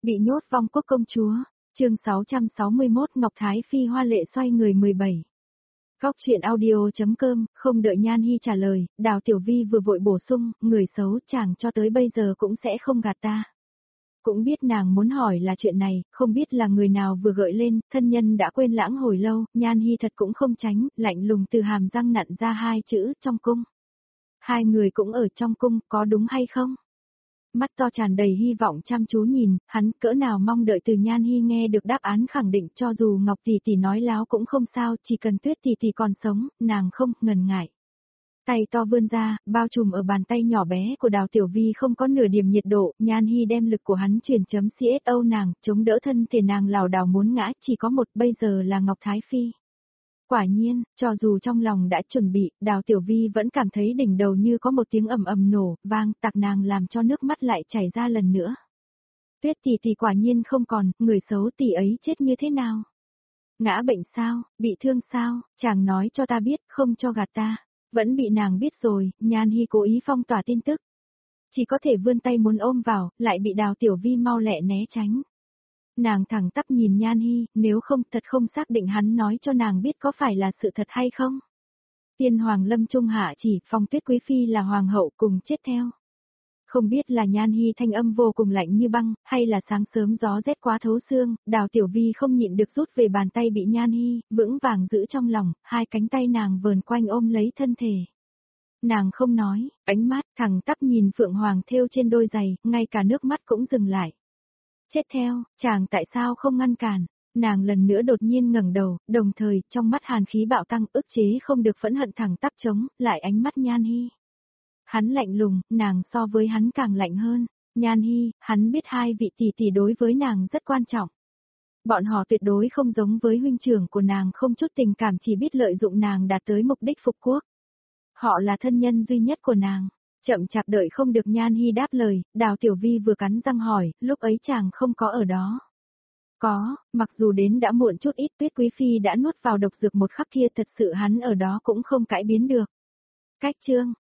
Bị nhốt vong quốc công chúa, chương 661 Ngọc Thái Phi hoa lệ xoay người 17. Góc chuyện audio.com, không đợi Nhan Hi trả lời, Đào Tiểu Vi vừa vội bổ sung, người xấu chàng cho tới bây giờ cũng sẽ không gạt ta. Cũng biết nàng muốn hỏi là chuyện này, không biết là người nào vừa gợi lên, thân nhân đã quên lãng hồi lâu, Nhan Hi thật cũng không tránh, lạnh lùng từ hàm răng nặn ra hai chữ, trong cung. Hai người cũng ở trong cung, có đúng hay không? Mắt to tràn đầy hy vọng chăm chú nhìn, hắn cỡ nào mong đợi từ Nhan Hi nghe được đáp án khẳng định cho dù Ngọc tỷ tỷ nói láo cũng không sao, chỉ cần Tuyết tỷ tỷ còn sống, nàng không ngần ngại. Tay to vươn ra, bao trùm ở bàn tay nhỏ bé của Đào Tiểu Vi không có nửa điểm nhiệt độ, Nhan Hi đem lực của hắn chuyển chấm CSO nàng, chống đỡ thân thể nàng lảo đảo muốn ngã, chỉ có một, bây giờ là Ngọc Thái Phi. Quả nhiên, cho dù trong lòng đã chuẩn bị, Đào Tiểu Vi vẫn cảm thấy đỉnh đầu như có một tiếng ầm ầm nổ, vang, tạc nàng làm cho nước mắt lại chảy ra lần nữa. Tuyết tỷ tỷ quả nhiên không còn, người xấu tỷ ấy chết như thế nào? Ngã bệnh sao, bị thương sao, chàng nói cho ta biết, không cho gạt ta. Vẫn bị nàng biết rồi, Nhan Hi cố ý phong tỏa tin tức. Chỉ có thể vươn tay muốn ôm vào, lại bị Đào Tiểu Vi mau lẹ né tránh. Nàng thẳng tắp nhìn Nhan Hi, nếu không thật không xác định hắn nói cho nàng biết có phải là sự thật hay không. Tiên hoàng lâm trung hạ chỉ, Phong Tuyết Quý Phi là hoàng hậu cùng chết theo. Không biết là Nhan Hi thanh âm vô cùng lạnh như băng, hay là sáng sớm gió rét quá thấu xương, Đào Tiểu Vi không nhịn được rút về bàn tay bị Nhan Hi, vững vàng giữ trong lòng, hai cánh tay nàng vờn quanh ôm lấy thân thể. Nàng không nói, ánh mắt thẳng tắp nhìn Phượng Hoàng thêu trên đôi giày, ngay cả nước mắt cũng dừng lại. Chết theo, chàng tại sao không ngăn cản? Nàng lần nữa đột nhiên ngẩng đầu, đồng thời, trong mắt hàn khí bạo tăng, ức chế không được phẫn hận thẳng tắp chống, lại ánh mắt Nhan Hi. Hắn lạnh lùng, nàng so với hắn càng lạnh hơn. Nhan Hi, hắn biết hai vị tỷ tỷ đối với nàng rất quan trọng. Bọn họ tuyệt đối không giống với huynh trưởng của nàng, không chút tình cảm, chỉ biết lợi dụng nàng đạt tới mục đích phục quốc. Họ là thân nhân duy nhất của nàng. Chậm chạp đợi không được Nhan Hi đáp lời, Đào Tiểu Vi vừa cắn răng hỏi, lúc ấy chàng không có ở đó. Có, mặc dù đến đã muộn chút ít, Tuyết Quý Phi đã nuốt vào độc dược một khắc kia, thật sự hắn ở đó cũng không cãi biến được. Cách chương,